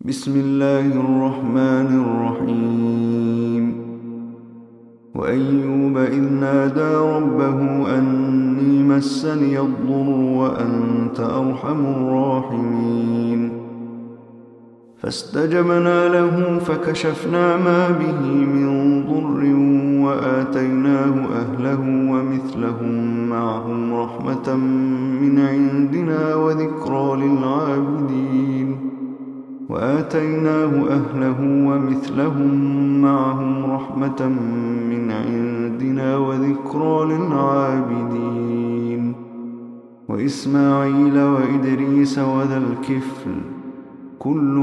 بسم الله الرحمن الرحيم. وأيوب إذ نادى ربه أني مسني الضر وأنت أرحم الراحمين فاستجبنا له فكشفنا ما به من ضر وآتيناه أهله ومثلهم معهم رحمة من عندنا وذكرى للعابدين وإسماعيل وإدريس وذا الكفل كل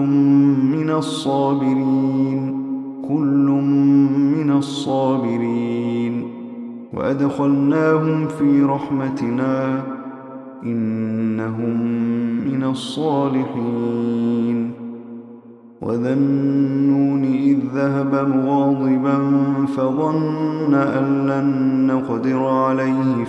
من الصابرين وأدخلناهم في رحمتنا إنهم من الصالحين. وذا النون إذ ذهب مغاضبا فظن أن لن نقدر عليه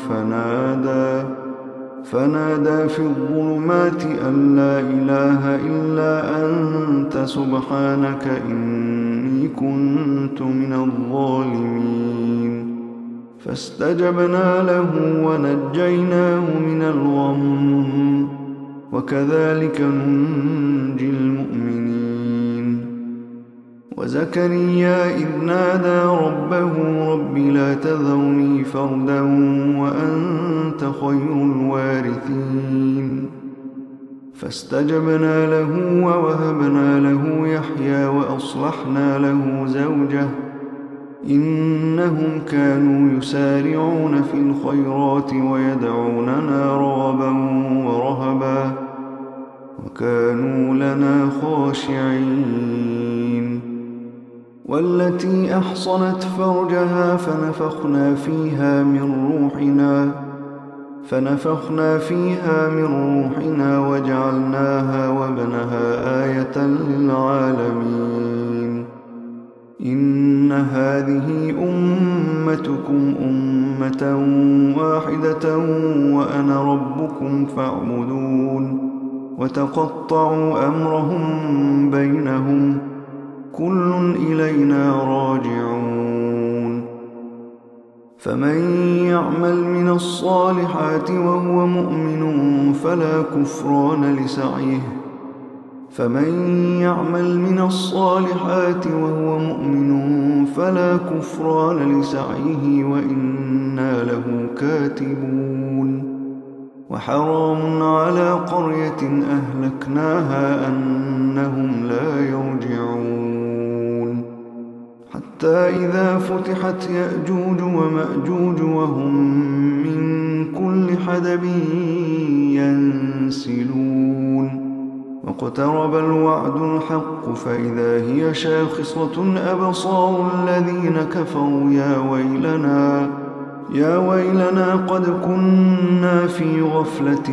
فنادى في الظلمات أن لا إله إلا أنت سبحانك إني كنت من الظالمين فاستجبنا له ونجيناه من الغم وكذلك ننجي المؤمنين. وزكريا إذ نادى ربه رب لا تذرني فردا وأنت خير الوارثين فاستجبنا له ووهبنا له يحيى وأصلحنا له زوجه إنهم كانوا يسارعون في الخيرات ويدعوننا رغبا ورهبا وكانوا لنا خاشعين. والتي أحصنت فرجها فنفخنا فيها من روحنا وجعلناها وابنها آية للعالمين. إن هذه أمتكم أمة واحدة وأنا ربكم فاعبدون وتقطعوا أمرهم بينهم كل إلينا راجعون. فمن يعمل من الصالحات وهو مؤمن فلا كفران لسعيه وإنا له كاتبون. وحرام على قرية أهلكناها أنهم لا يرجعون حتى إذا فتحت يأجوج ومأجوج وهم من كل حدب ينسلون واقترب الوعد الحق فإذا هي شاخصة أبصار الذين كفروا يا ويلنا قد كنا في غفلة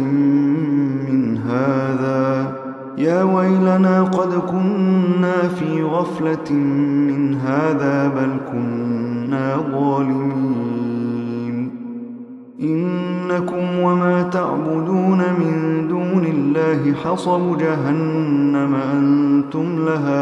من هذا بل كنا ظالمين. إنكم وما تعبدون من دون الله حصب جهنم أنتم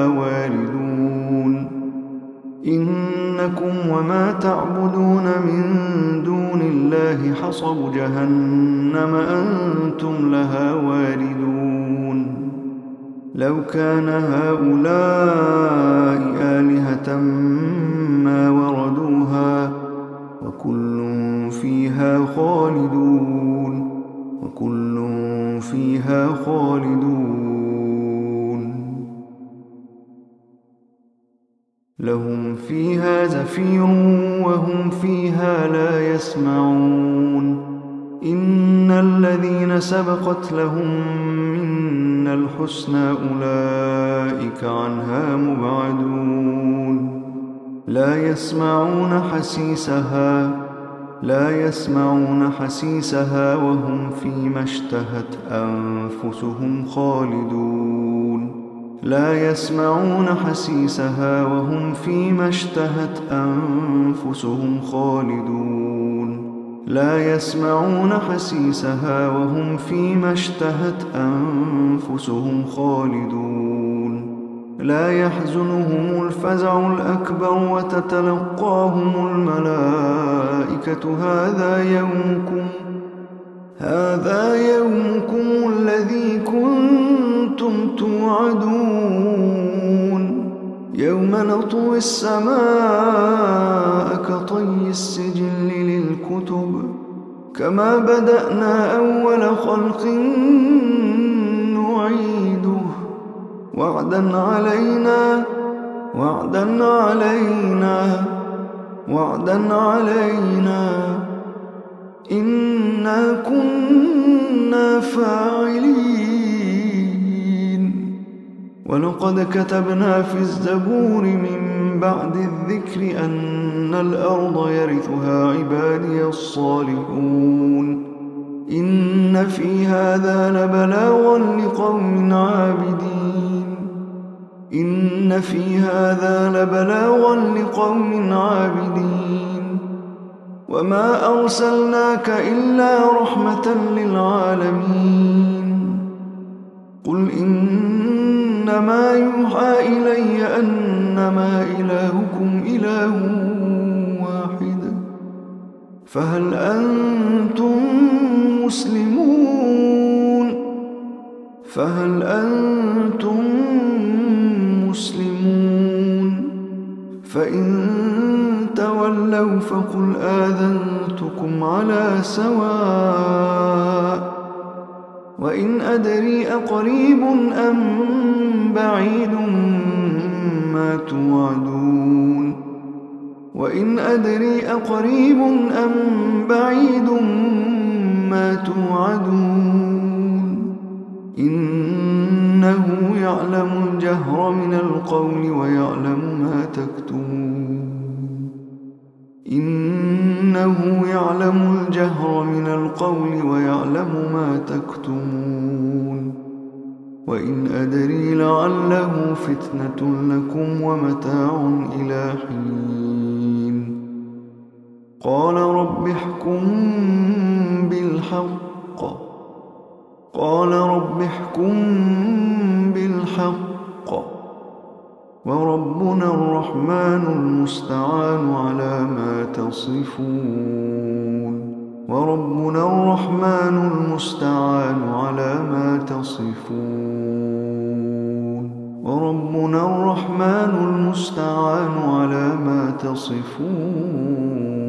لها واردون. لو كان هؤلاء آلهة ما وردوها وكل فيها خالدون لهم فيها زفير وهم فيها لا يسمعون. إن الذين سبقت لهم منا الحسنى أولئك عنها مبعدون لا يسمعون حسيسها وهم فيما اشتهت أنفسهم خالدون لا يسمعون حسيسها وهم فيما اشتهت أنفسهم خالدون لا يحزنهم الفزع الأكبر وتتلقاهم الملائكة هذا يومكم الذي كنتم توعدون يوم نطوي السماء كطي السجل للكتب كما بدأنا أول خلق نعيده وعدا علينا إنا كنا فاعلين ولقد كتبنا في الزبور من بعد الذكر أن الأرض يرثها عبادي الصالحون إن في هذا لبلاغا لقوم عابدين وما أرسلناك إلا رحمة للعالمين قل إنما يوحى إلي أنما إلهكم إله واحد فهل أنتم مسلمون فإن تولوا فقل آذنتكم على سواء وإن أدري أقريب أم بعيد ما توعدون إنه يعلم الجهر من القول ويعلم ما تكتمون وإن أدري لعله فتنة لكم ومتاع إلى حين قال رب احكم بالحق وربنا الرحمن المستعان على ما تصفون